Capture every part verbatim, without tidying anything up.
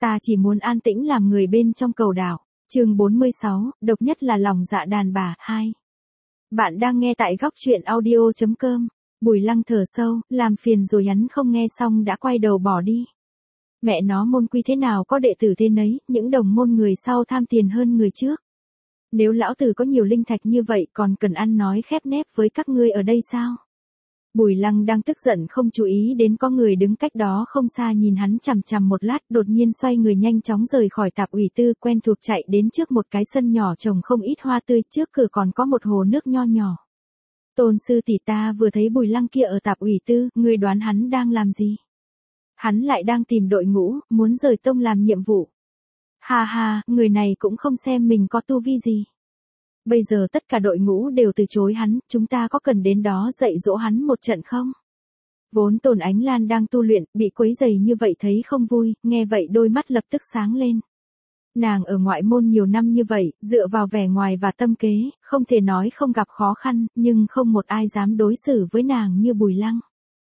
Ta chỉ muốn an tĩnh làm người bên trong cầu đảo. Chương bốn mươi sáu, độc nhất là lòng dạ đàn bà, hai. Bạn đang nghe tại góc truyện audio chấm com. Bùi Lăng thở sâu, làm phiền rồi hắn không nghe xong đã quay đầu bỏ đi. Mẹ nó môn quy thế nào có đệ tử thế nấy, những đồng môn người sau tham tiền hơn người trước. Nếu lão tử có nhiều linh thạch như vậy còn cần ăn nói khép nép với các ngươi ở đây sao? Bùi Lăng đang tức giận không chú ý đến có người đứng cách đó không xa nhìn hắn chằm chằm một lát, đột nhiên xoay người nhanh chóng rời khỏi tạp ủy tư, quen thuộc chạy đến trước một cái sân nhỏ trồng không ít hoa tươi, trước cửa còn có một hồ nước nho nhỏ. Tôn sư tỷ, ta vừa thấy Bùi Lăng kia ở tạp ủy tư, ngươi đoán hắn đang làm gì? Hắn lại đang tìm đội ngũ, muốn rời tông làm nhiệm vụ. Ha ha, người này cũng không xem mình có tu vi gì. Bây giờ tất cả đội ngũ đều từ chối hắn, chúng ta có cần đến đó dạy dỗ hắn một trận không? Vốn Tôn Ánh Lan đang tu luyện, bị quấy rầy như vậy thấy không vui, nghe vậy đôi mắt lập tức sáng lên. Nàng ở ngoại môn nhiều năm như vậy, dựa vào vẻ ngoài và tâm kế, không thể nói không gặp khó khăn, nhưng không một ai dám đối xử với nàng như Bùi Lăng.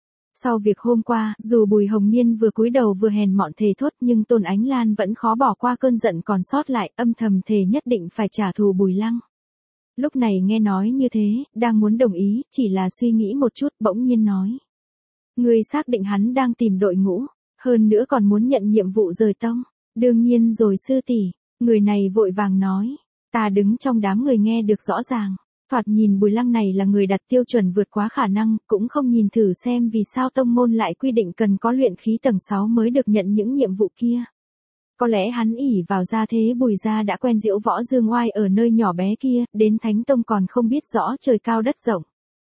Sau việc hôm qua, dù Bùi Hồng Niên vừa cúi đầu vừa hèn mọn thề thốt, nhưng Tôn Ánh Lan vẫn khó bỏ qua cơn giận còn sót lại, âm thầm thề nhất định phải trả thù Bùi Lăng. Lúc này nghe nói như thế, đang muốn đồng ý, chỉ là suy nghĩ một chút, bỗng nhiên nói. Ngươi xác định hắn đang tìm đội ngũ, hơn nữa còn muốn nhận nhiệm vụ rời tông. Đương nhiên rồi sư tỷ, người này vội vàng nói. Ta đứng trong đám người nghe được rõ ràng. Thoạt nhìn Bùi Lăng này là người đặt tiêu chuẩn vượt quá khả năng, cũng không nhìn thử xem vì sao tông môn lại quy định cần có luyện khí tầng sáu mới được nhận những nhiệm vụ kia. Có lẽ hắn ỷ vào gia thế Bùi gia đã quen diễu võ dương oai ở nơi nhỏ bé kia, đến Thánh Tông còn không biết rõ trời cao đất rộng.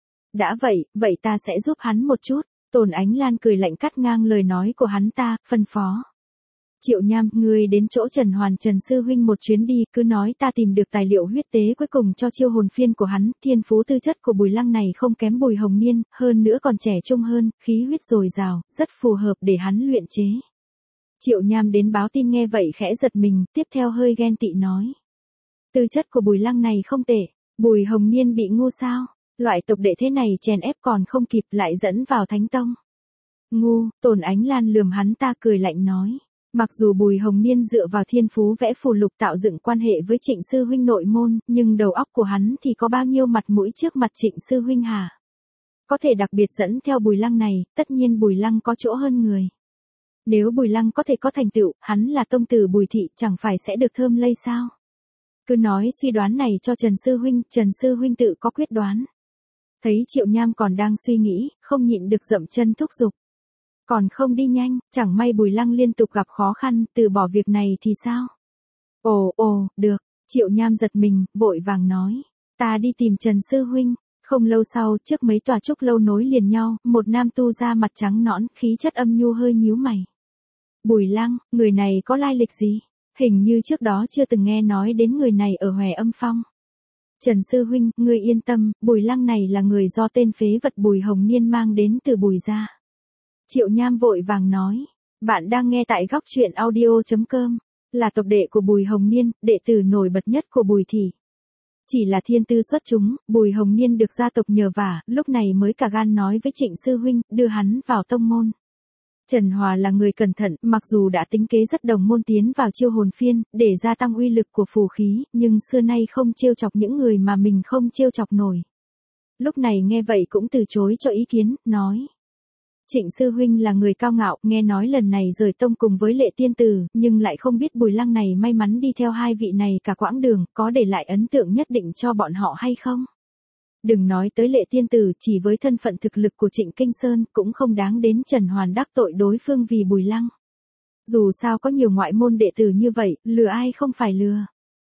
Đã vậy, vậy ta sẽ giúp hắn một chút. Tôn Ánh Lan cười lạnh cắt ngang lời nói của hắn ta, phân phó. Triệu Nham, ngươi đến chỗ Trần Hoàn Trần sư huynh một chuyến đi, cứ nói ta tìm được tài liệu huyết tế cuối cùng cho chiêu hồn phiên của hắn, thiên phú tư chất của Bùi Lăng này không kém Bùi Hồng Niên, hơn nữa còn trẻ trung hơn, khí huyết dồi dào, rất phù hợp để hắn luyện chế. Triệu Nham đến báo tin nghe vậy khẽ giật mình, tiếp theo hơi ghen tị nói. Tư chất của Bùi Lăng này không tệ, Bùi Hồng Niên bị ngu sao, loại tộc đệ thế này chèn ép còn không kịp lại dẫn vào Thánh Tông. Ngu, Tôn Ánh Lan lườm hắn ta cười lạnh nói. Mặc dù Bùi Hồng Niên dựa vào thiên phú vẽ phù lục tạo dựng quan hệ với Trịnh sư huynh nội môn, nhưng đầu óc của hắn thì có bao nhiêu mặt mũi trước mặt Trịnh sư huynh hả? Có thể đặc biệt dẫn theo Bùi Lăng này, tất nhiên Bùi Lăng có chỗ hơn người. Nếu Bùi Lăng có thể có thành tựu, hắn là tông tử Bùi thị chẳng phải sẽ được thơm lây sao? Cứ nói suy đoán này cho Trần sư huynh, Trần sư huynh tự có quyết đoán. Thấy Triệu Nham còn đang suy nghĩ, không nhịn được dậm chân thúc giục. Còn không đi nhanh, chẳng may Bùi Lăng liên tục gặp khó khăn, từ bỏ việc này thì sao? Ồ, ồ, được, Triệu Nham giật mình, vội vàng nói. Ta đi tìm Trần sư huynh. Không lâu sau, trước mấy tòa trúc lâu nối liền nhau, một nam tu da mặt trắng nõn, khí chất âm nhu hơi nhíu mày. Bùi Lăng, người này có lai lịch gì? Hình như trước đó chưa từng nghe nói đến người này ở Hòe Âm Phong. Trần sư huynh, ngươi yên tâm, Bùi Lăng này là người do tên phế vật Bùi Hồng Niên mang đến từ Bùi gia. Triệu Nham vội vàng nói. Bạn đang nghe tại góc truyện audio chấm com. Là tộc đệ của Bùi Hồng Niên, đệ tử nổi bật nhất của Bùi thị. Chỉ là thiên tư xuất chúng, Bùi Hồng Niên được gia tộc nhờ vả, lúc này mới cả gan nói với Trịnh sư huynh, đưa hắn vào tông môn. Trần Hòa là người cẩn thận, mặc dù đã tính kế rất đồng môn tiến vào chiêu hồn phiên, để gia tăng uy lực của phù khí, nhưng xưa nay không trêu chọc những người mà mình không trêu chọc nổi. Lúc này nghe vậy cũng từ chối cho ý kiến, nói. Trịnh sư huynh là người cao ngạo, nghe nói lần này rời tông cùng với Lệ tiên tử, nhưng lại không biết Bùi Lăng này may mắn đi theo hai vị này cả quãng đường, có để lại ấn tượng nhất định cho bọn họ hay không? Đừng nói tới Lệ tiên tử, chỉ với thân phận thực lực của Trịnh Kinh Sơn, cũng không đáng đến Trần Hoàn đắc tội đối phương vì Bùi Lăng. Dù sao có nhiều ngoại môn đệ tử như vậy, lừa ai không phải lừa.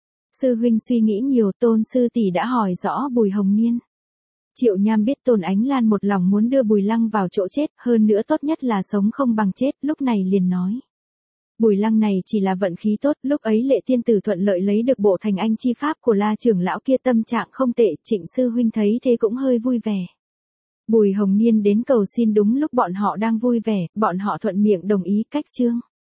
Sư huynh suy nghĩ nhiều, Tôn sư tỷ đã hỏi rõ Bùi Hồng Niên. Triệu Nham biết Tôn Ánh Lan một lòng muốn đưa Bùi Lăng vào chỗ chết, hơn nữa tốt nhất là sống không bằng chết, lúc này liền nói. Bùi Lăng này chỉ là vận khí tốt, lúc ấy Lệ tiên tử thuận lợi lấy được bộ thành anh chi pháp của La trưởng lão kia, tâm trạng không tệ, Trịnh sư huynh thấy thế cũng hơi vui vẻ. Bùi Hồng Niên đến cầu xin đúng lúc bọn họ đang vui vẻ, bọn họ thuận miệng đồng ý cách chương.